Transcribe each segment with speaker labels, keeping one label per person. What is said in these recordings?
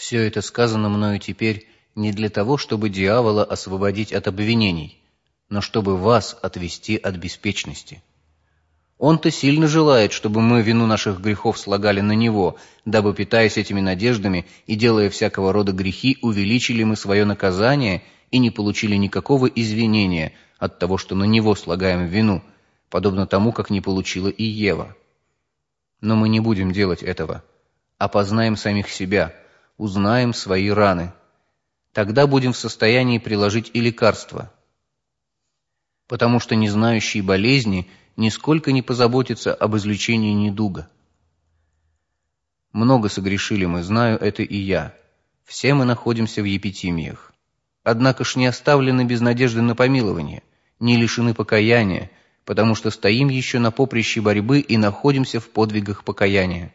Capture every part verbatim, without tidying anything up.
Speaker 1: Все это сказано мною теперь не для того, чтобы дьявола освободить от обвинений, но чтобы вас отвести от беспечности. Он-то сильно желает, чтобы мы вину наших грехов слагали на него, дабы, питаясь этими надеждами и делая всякого рода грехи, увеличили мы свое наказание и не получили никакого извинения от того, что на него слагаем вину, подобно тому, как не получила и Ева. Но мы не будем делать этого, а познаем самих себя, узнаем свои раны. Тогда будем в состоянии приложить и лекарства, потому что не знающий болезни нисколько не позаботится об излечении недуга. Много согрешили мы, знаю это и я. Все мы находимся в епитимиях. Однако ж не оставлены без надежды на помилование, не лишены покаяния, потому что стоим еще на поприще борьбы и находимся в подвигах покаяния.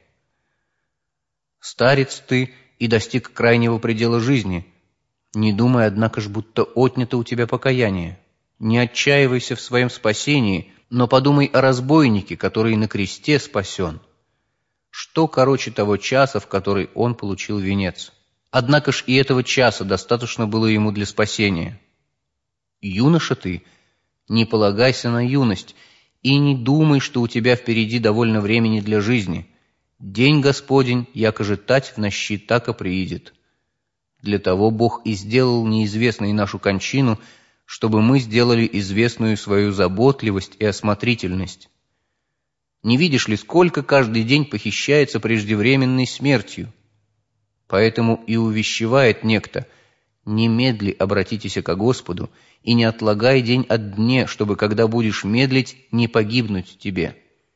Speaker 1: Старец ты и достиг крайнего предела жизни. Не думай, однако ж, будто отнято у тебя покаяние. Не отчаивайся в своем спасении, но подумай о разбойнике, который на кресте спасен. Что короче того часа, в который он получил венец? Однако ж и этого часа достаточно было ему для спасения. Юноша ты, не полагайся на юность, и не думай, что у тебя впереди довольно времени для жизни. День Господень, яко же тать в нощи, так и приидет. Для того Бог и сделал неизвестной нашу кончину, чтобы мы сделали известную свою заботливость и осмотрительность. Не видишь ли, сколько каждый день похищается преждевременной смертью? Поэтому и увещевает некто: немедли обратитесь ко Господу, и не отлагай день от дне, чтобы, когда будешь медлить, не погибнуть тебе.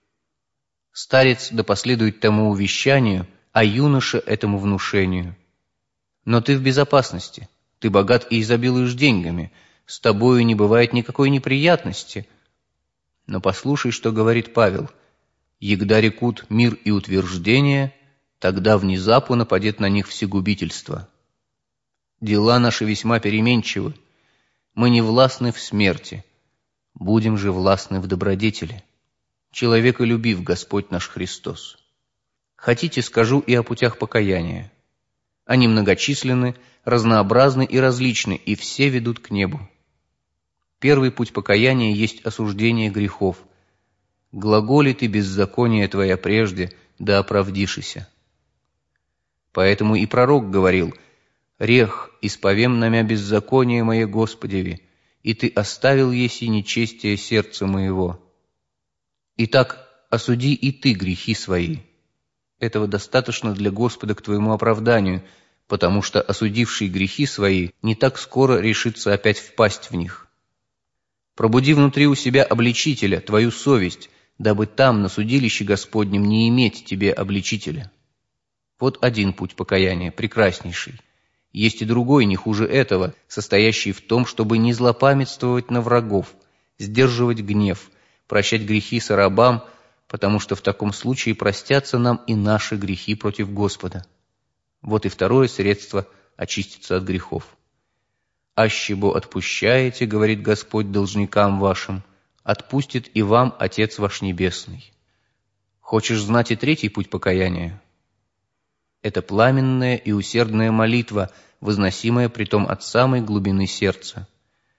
Speaker 1: Старец да последует тому увещанию, а юноша этому внушению. Но ты в безопасности, ты богат и изобилуешь деньгами, с тобою не бывает никакой неприятности. Но послушай, что говорит Павел: «Егда рекут мир и утверждение, тогда внезапу нападет на них всегубительство». Дела наши весьма переменчивы. Мы не властны в смерти, будем же властны в добродетели. Человеколюбив Господь наш Христос. Хотите, скажу и о путях покаяния. Они многочисленны, разнообразны и различны, и все ведут к небу. Первый путь покаяния есть осуждение грехов. Глаголи ты беззаконие твоя прежде, да оправдишися. Поэтому и пророк говорил: «Рех, исповем намя беззаконие мое Господеви, и ты оставил еси нечестие сердца моего». Итак, осуди и ты грехи свои. Этого достаточно для Господа к твоему оправданию, потому что осудивший грехи свои не так скоро решится опять впасть в них. Пробуди внутри у себя обличителя, твою совесть, дабы там, на судилище Господнем, не иметь тебе обличителя. Вот один путь покаяния, прекраснейший. Есть и другой, не хуже этого, состоящий в том, чтобы не злопамятствовать на врагов, сдерживать гнев, прощать грехи сорабам, потому что в таком случае простятся нам и наши грехи против Господа. Вот и второе средство очиститься от грехов. «Ащебо отпущаете, — говорит Господь должникам вашим, — отпустит и вам Отец ваш Небесный». Хочешь знать и третий путь покаяния? Это пламенная и усердная молитва, возносимая притом от самой глубины сердца.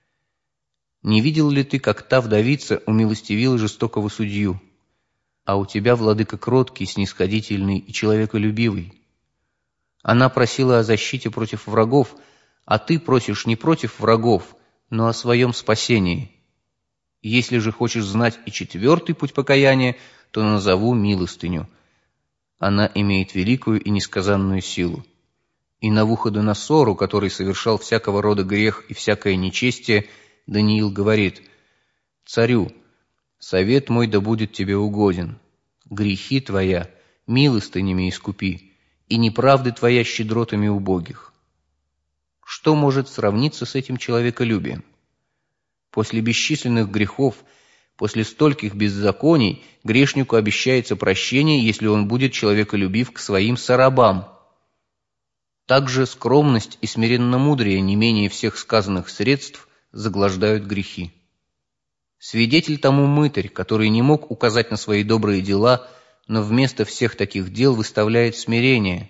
Speaker 1: Не видел ли ты, как та вдовица умилостивила жестокого судью? А у тебя, владыка, кроткий, снисходительный и человеколюбивый. Она просила о защите против врагов, а ты просишь не против врагов, но о своем спасении. Если же хочешь знать и четвертый путь покаяния, то назову милостыню. Она имеет великую и несказанную силу. И Навуходоносору, который совершал всякого рода грех и всякое нечестие, Даниил говорит: «Царю, совет мой да будет тебе угоден. Грехи твоя милостынями искупи, и неправды твоя щедротами убогих». Что может сравниться с этим человеколюбием? После бесчисленных грехов, после стольких беззаконий, грешнику обещается прощение, если он будет человеколюбив к своим сорабам. Также скромность и смиренномудрие не менее всех сказанных средств заглаждают грехи. Свидетель тому мытарь, который не мог указать на свои добрые дела, но вместо всех таких дел выставляет смирение,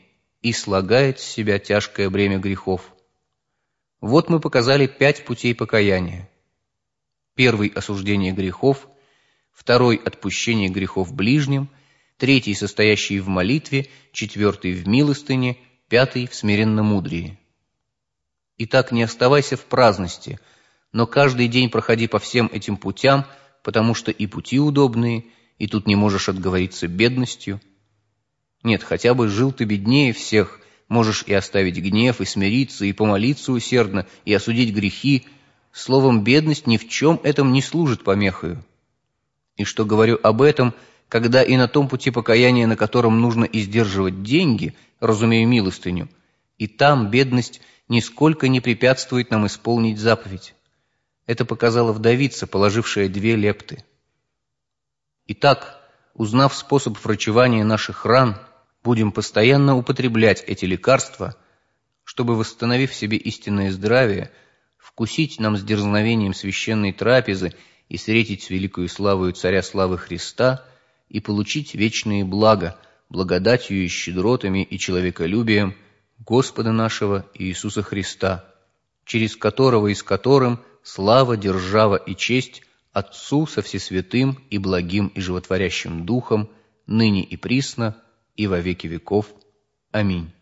Speaker 1: и слагает с себя тяжкое бремя грехов. Вот мы показали пять путей покаяния. Первый – осуждение грехов, второй – отпущение грехов ближним, третий – состоящий в молитве, четвертый – в милостыне, пятый – в смиренномудрии. Итак, не оставайся в праздности, но каждый день проходи по всем этим путям, потому что и пути удобные, и тут не можешь отговориться бедностью. Нет, хотя бы жил ты беднее всех, можешь и оставить гнев, и смириться, и помолиться усердно, и осудить грехи. Словом, бедность ни в чем этом не служит помехою. И что говорю об этом, когда и на том пути покаяния, на котором нужно издерживать деньги, разумею милостыню, и там бедность нисколько не препятствует нам исполнить заповедь. Это показала вдовица, положившая две лепты. Итак, узнав способ врачевания наших ран, будем постоянно употреблять эти лекарства, чтобы, восстановив в себе истинное здравие, вкусить нам с дерзновением священной трапезы и встретить с великою славою Царя славы Христа и получить вечные блага, благодатью и щедротами и человеколюбием Господа нашего Иисуса Христа, через которого и с которым слава, держава и честь Отцу со всесвятым и благим и животворящим Духом, ныне и присно, и во веки веков. Аминь.